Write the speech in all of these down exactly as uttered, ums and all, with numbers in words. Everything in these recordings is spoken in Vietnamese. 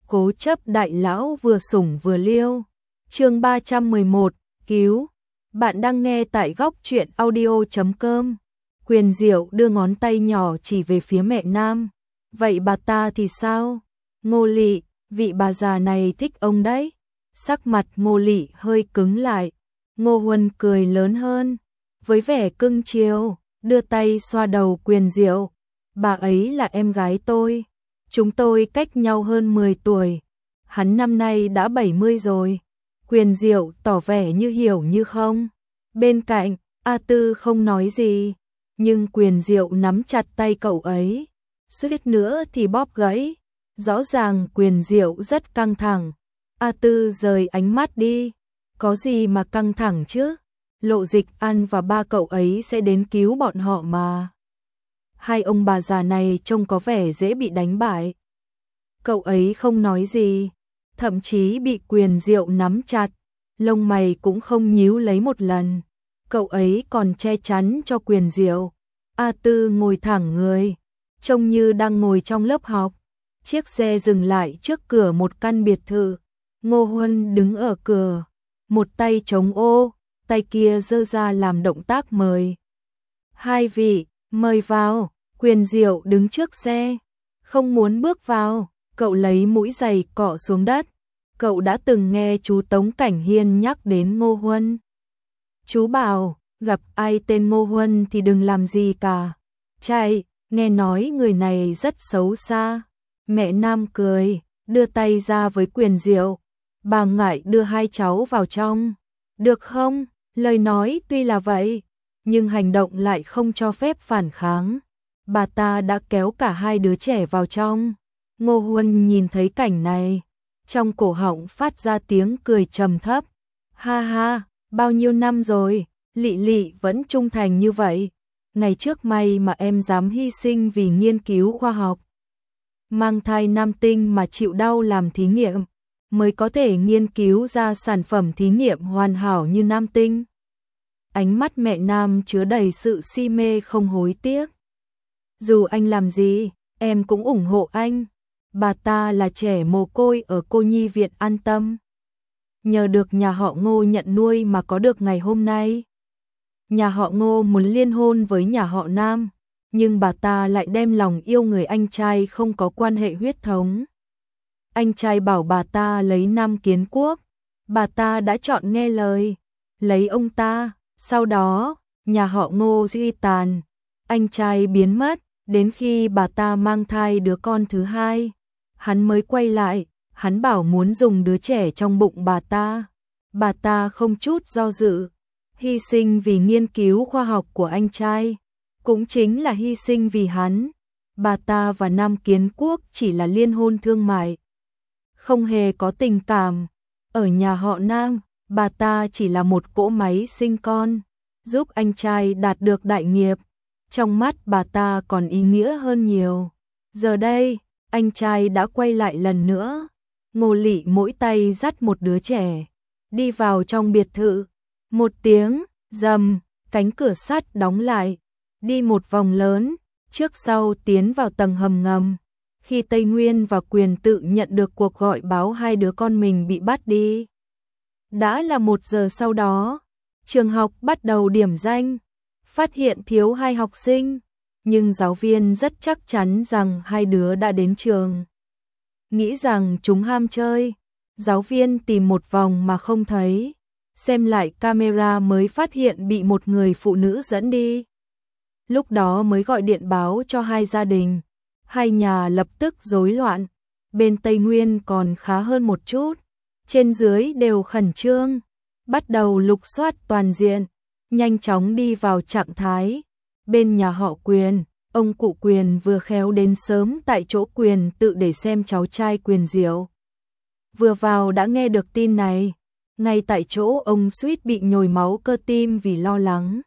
Cố chấp đại lão vừa sủng vừa liêu. Chương ba trăm mười một, cứu. Bạn đang nghe tại góc truyện audio chấm com. Quyền Diệu đưa ngón tay nhỏ chỉ về phía mẹ Nam. Vậy bà ta thì sao? Ngô Lị, vị bà già này thích ông đấy. Sắc mặt Ngô Lị hơi cứng lại. Ngô Huân cười lớn hơn, với vẻ cưng chiều, đưa tay xoa đầu Quyền Diệu. Bà ấy là em gái tôi. Chúng tôi cách nhau hơn mười tuổi. Hắn năm nay đã bảy mươi rồi. Quyền Diệu tỏ vẻ như hiểu như không. Bên cạnh, A Tư không nói gì, nhưng Quyền Diệu nắm chặt tay cậu ấy, suýt nữa thì bóp gãy. Rõ ràng Quyền Diệu rất căng thẳng. A Tư rời ánh mắt đi. Có gì mà căng thẳng chứ? Lộ Dịch An và ba cậu ấy sẽ đến cứu bọn họ mà. Hai ông bà già này trông có vẻ dễ bị đánh bại. Cậu ấy không nói gì, thậm chí bị Quyền Diệu nắm chặt, lông mày cũng không nhíu lấy một lần. Cậu ấy còn che chắn cho Quyền Diệu. A Tư ngồi thẳng người, trông như đang ngồi trong lớp học. Chiếc xe dừng lại trước cửa một căn biệt thự. Ngô Huân đứng ở cửa, một tay chống ô, tay kia giơ ra làm động tác mời. Hai vị, mời vào. Quyền Diệu đứng trước xe, không muốn bước vào. Cậu lấy mũi giày cọ xuống đất. Cậu đã từng nghe chú Tống Cảnh Hiên nhắc đến Ngô Huân. Chú bảo, gặp ai tên Ngô Huân thì đừng làm gì cả. Chạy, nghe nói người này rất xấu xa. Mẹ Nam cười, đưa tay ra với Quyền Diệu. Bà ngại đưa hai cháu vào trong. Được không? Lời nói tuy là vậy, nhưng hành động lại không cho phép phản kháng. Bà ta đã kéo cả hai đứa trẻ vào trong. Ngô Huân nhìn thấy cảnh này, trong cổ họng phát ra tiếng cười trầm thấp. Ha ha, bao nhiêu năm rồi, Lị Lị vẫn trung thành như vậy. Ngày trước may mà em dám hy sinh vì nghiên cứu khoa học. Mang thai nam tinh mà chịu đau làm thí nghiệm, mới có thể nghiên cứu ra sản phẩm thí nghiệm hoàn hảo như nam tinh. Ánh mắt mẹ Nam chứa đầy sự si mê không hối tiếc. Dù anh làm gì, em cũng ủng hộ anh. Bà ta là trẻ mồ côi ở cô nhi viện An Tâm. Nhờ được nhà họ Ngô nhận nuôi mà có được ngày hôm nay. Nhà họ Ngô muốn liên hôn với nhà họ Nam, nhưng bà ta lại đem lòng yêu người anh trai không có quan hệ huyết thống. Anh trai bảo bà ta lấy Nam Kiến Quốc. Bà ta đã chọn nghe lời, lấy ông ta. Sau đó, nhà họ Ngô suy tàn. Anh trai biến mất, đến khi bà ta mang thai đứa con thứ hai, hắn mới quay lại. Hắn bảo muốn dùng đứa trẻ trong bụng bà ta. Bà ta không chút do dự, hy sinh vì nghiên cứu khoa học của anh trai, cũng chính là hy sinh vì hắn. Bà ta và Nam Kiến Quốc chỉ là liên hôn thương mại, không hề có tình cảm. Ở nhà họ Nam, bà ta chỉ là một cỗ máy sinh con, giúp anh trai đạt được đại nghiệp. Trong mắt bà ta còn ý nghĩa hơn nhiều. Giờ đây, anh trai đã quay lại lần nữa. Ngô Lị mỗi tay dắt một đứa trẻ, đi vào trong biệt thự. Một tiếng, rầm, cánh cửa sắt đóng lại. Đi một vòng lớn, trước sau tiến vào tầng hầm ngầm. Khi Tây Nguyên và Quyền Tự nhận được cuộc gọi báo hai đứa con mình bị bắt đi. Đã là một giờ sau đó, trường học bắt đầu điểm danh. Phát hiện thiếu hai học sinh, nhưng giáo viên rất chắc chắn rằng hai đứa đã đến trường. Nghĩ rằng chúng ham chơi, giáo viên tìm một vòng mà không thấy. Xem lại camera mới phát hiện bị một người phụ nữ dẫn đi. Lúc đó mới gọi điện báo cho hai gia đình. Hai nhà lập tức rối loạn. Bên Tây Nguyên còn khá hơn một chút. Trên dưới đều khẩn trương. Bắt đầu lục soát toàn diện. Nhanh chóng đi vào trạng thái. Bên nhà họ Quyền, ông cụ Quyền vừa khéo đến sớm tại chỗ Quyền Tự để xem cháu trai Quyền Diệu. Vừa vào đã nghe được tin này. Ngay tại chỗ ông suýt bị nhồi máu cơ tim vì lo lắng.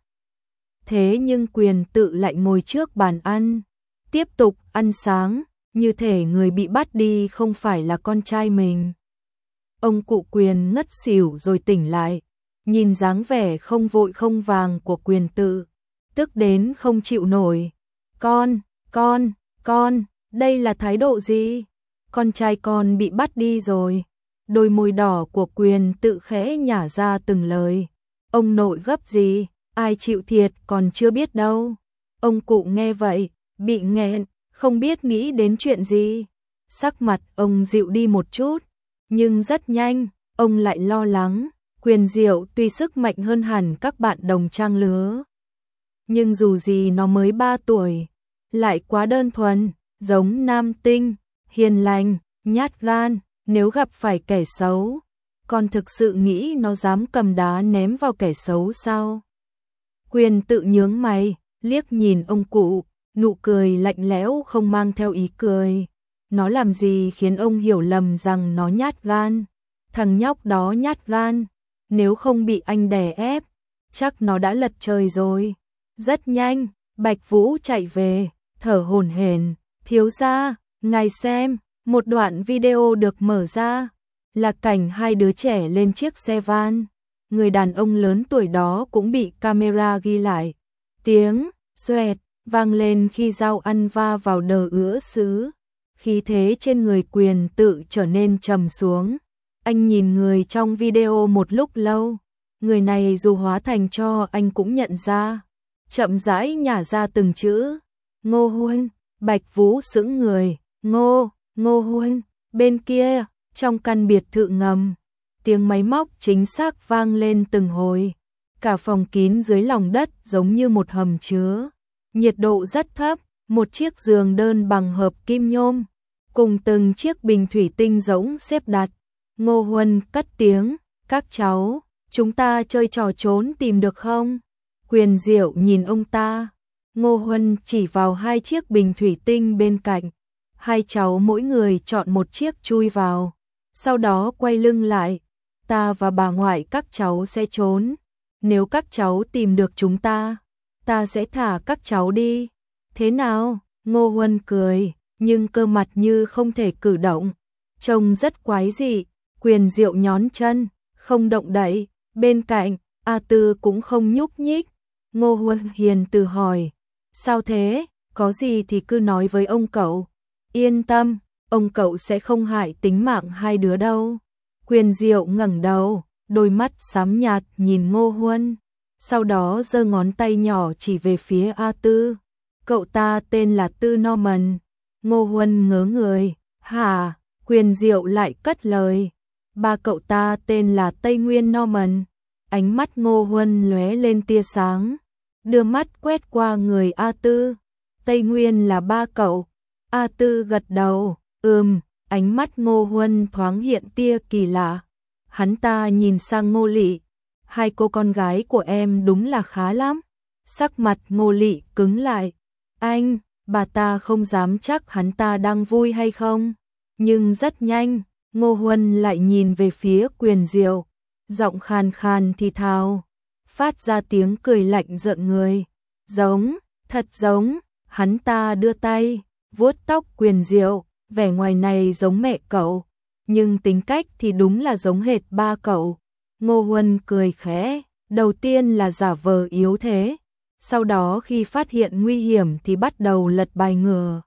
Thế nhưng Quyền Tự lại ngồi trước bàn ăn, tiếp tục ăn sáng, như thể người bị bắt đi không phải là con trai mình. Ông cụ Quyền ngất xỉu rồi tỉnh lại, nhìn dáng vẻ không vội không vàng của Quyền Tự, tức đến không chịu nổi. Con, con, con, đây là thái độ gì? con trai con bị bắt đi rồi. Đôi môi đỏ của Quyền Tự khẽ nhả ra từng lời. Ông nội gấp gì, ai chịu thiệt còn chưa biết đâu. Ông cụ nghe vậy, bị nghẹn, không biết nghĩ đến chuyện gì. Sắc mặt ông dịu đi một chút, nhưng rất nhanh, ông lại lo lắng. Quyền Diệu tuy sức mạnh hơn hẳn các bạn đồng trang lứa, nhưng dù gì nó mới ba tuổi, lại quá đơn thuần, giống nam tinh, hiền lành, nhát gan. Nếu gặp phải kẻ xấu, con thực sự nghĩ nó dám cầm đá ném vào kẻ xấu sao? Quyền Tự nhướng mày, liếc nhìn ông cụ, nụ cười lạnh lẽo không mang theo ý cười. Nó làm gì khiến ông hiểu lầm rằng nó nhát gan? Thằng nhóc đó nhát gan, nếu không bị anh đè ép, chắc nó đã lật trời rồi. Rất nhanh, Bạch Vũ chạy về, thở hổn hển, thiếu gia, ngài xem. Một đoạn video được mở ra, là cảnh hai đứa trẻ lên chiếc xe van. Người đàn ông lớn tuổi đó cũng bị camera ghi lại. Tiếng xoẹt vang lên khi dao ăn va vào đờ ứa sứ. Khí thế trên người Quyền Tự trở nên trầm xuống. Anh nhìn người trong video một lúc lâu. Người này dù hóa thành tro anh cũng nhận ra. Chậm rãi nhả ra từng chữ. Ngô Huân. Bạch Vũ sững người. Ngô Ngô Huân, bên kia, trong căn biệt thự ngầm, tiếng máy móc chính xác vang lên từng hồi. Cả phòng kín dưới lòng đất giống như một hầm chứa. Nhiệt độ rất thấp, một chiếc giường đơn bằng hợp kim nhôm, cùng từng chiếc bình thủy tinh rỗng xếp đặt. Ngô Huân cất tiếng, các cháu, chúng ta chơi trò trốn tìm được không? Quyền Diệu nhìn ông ta. Ngô Huân chỉ vào hai chiếc bình thủy tinh bên cạnh. Hai cháu mỗi người chọn một chiếc chui vào, sau đó quay lưng lại. Ta và bà ngoại các cháu sẽ trốn. Nếu các cháu tìm được chúng ta, ta sẽ thả các cháu đi. Thế nào? Ngô Huân cười, nhưng cơ mặt như không thể cử động. Trông rất quái dị. Quyền Diệu nhón chân, không động đậy. Bên cạnh, A Tư cũng không nhúc nhích. Ngô Huân hiền từ hỏi, sao thế? Có gì thì cứ nói với ông cậu. Yên tâm, ông cậu sẽ không hại tính mạng hai đứa đâu. Quyền Diệu ngẩng đầu, đôi mắt xám nhạt nhìn Ngô Huân, sau đó giơ ngón tay nhỏ chỉ về phía A Tư. Cậu ta tên là Tư Norman. Ngô Huân ngớ người. Hả? Quyền Diệu lại cất lời. Ba cậu ta tên là Tây Nguyên Norman. Ánh mắt Ngô Huân lóe lên tia sáng, đưa mắt quét qua người A Tư. Tây Nguyên là ba cậu. A Tư gật đầu, ừm, ánh mắt Ngô Huân thoáng hiện tia kỳ lạ. Hắn ta nhìn sang Ngô Lị, hai cô con gái của em đúng là khá lắm. Sắc mặt Ngô Lị cứng lại. Anh, bà ta không dám chắc hắn ta đang vui hay không. Nhưng rất nhanh, Ngô Huân lại nhìn về phía Quyền Diệu, giọng khàn khàn thì thào, phát ra tiếng cười lạnh rợn người. Giống, thật giống. Hắn ta đưa tay vuốt tóc Quyền Diệu, vẻ ngoài này giống mẹ cậu, nhưng tính cách thì đúng là giống hệt ba cậu. Ngô Huân cười khẽ, đầu tiên là giả vờ yếu thế, sau đó khi phát hiện nguy hiểm thì bắt đầu lật bài ngửa.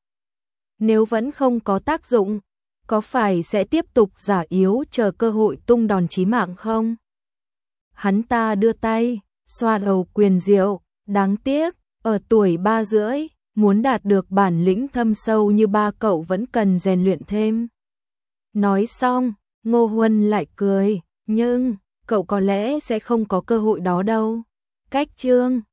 Nếu vẫn không có tác dụng, có phải sẽ tiếp tục giả yếu chờ cơ hội tung đòn chí mạng không? Hắn ta đưa tay, xoa đầu Quyền Diệu, đáng tiếc, ở tuổi ba rưỡi, muốn đạt được bản lĩnh thâm sâu như ba cậu vẫn cần rèn luyện thêm. Nói xong, Ngô Huân lại cười, nhưng cậu có lẽ sẽ không có cơ hội đó đâu. Cách chương